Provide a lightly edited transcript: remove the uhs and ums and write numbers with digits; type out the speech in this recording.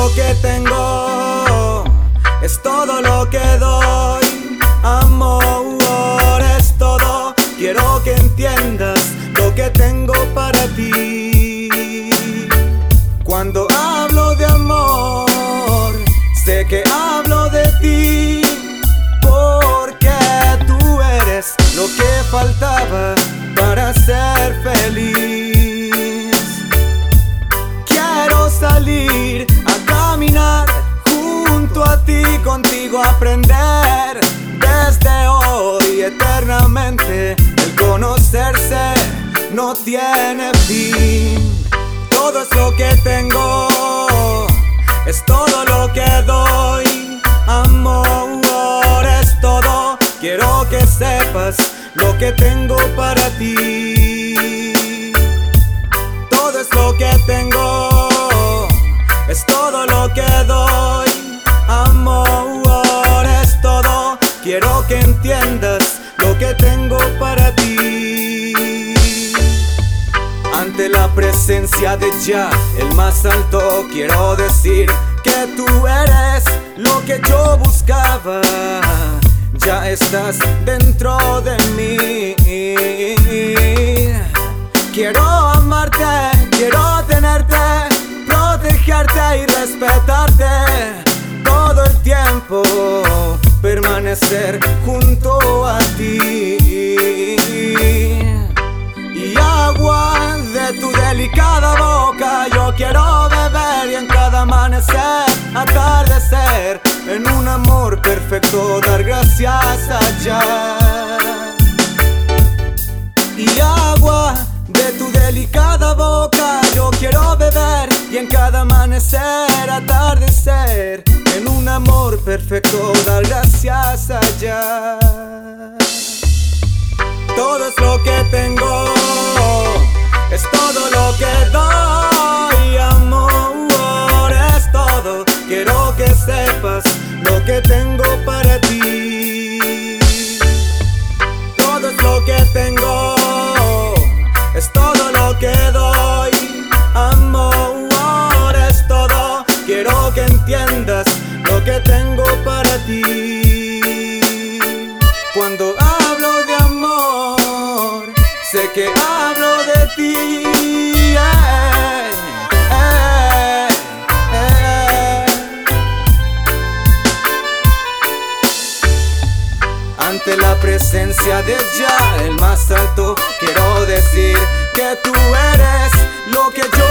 lo que tengo, es todo lo que doy. Amor es todo, quiero que entiendas lo que tengo para ti. Cuando hablo de amor, sé que hablo de ti, porque tú eres lo que faltaba para ser feliz. Quiero salir a caminar junto a ti, contigo aprender desde hoy eternamente. El conocerse no tiene fin. Todo es lo que tengo, es todo lo que doy. Amor es todo, quiero que sepas lo que tengo para ti. Todo es lo que tengo, es todo lo que doy. Amor es todo, quiero que entiendas lo que tengo para ti. Ante la presencia de Jah, el más alto, quiero decir que tú eres lo que yo buscaba. Ya estás dentro de mí. Quiero amarte, quiero tenerte, protegerte y respetarte todo el tiempo, permanecer junto a ti. Y agua de tu delicada boca yo quiero beber, y en cada amanecer, atardecer, en un amor perfecto dar gracias a Jah. Y agua de tu delicada boca yo quiero beber, y en cada amanecer, atardecer, en un amor perfecto dar gracias a Jah. Todo es lo que tengo, es todo lo que doy. Amor es todo, quiero que sepas lo que tengo para ti. Todo es lo que tengo, es todo lo que doy. Amor es todo, quiero que entiendas lo que tengo para ti. Cuando hablo de amor, sé que hablo de ti. Ante la presencia de Jah, el más alto, quiero decir que tú eres lo que yo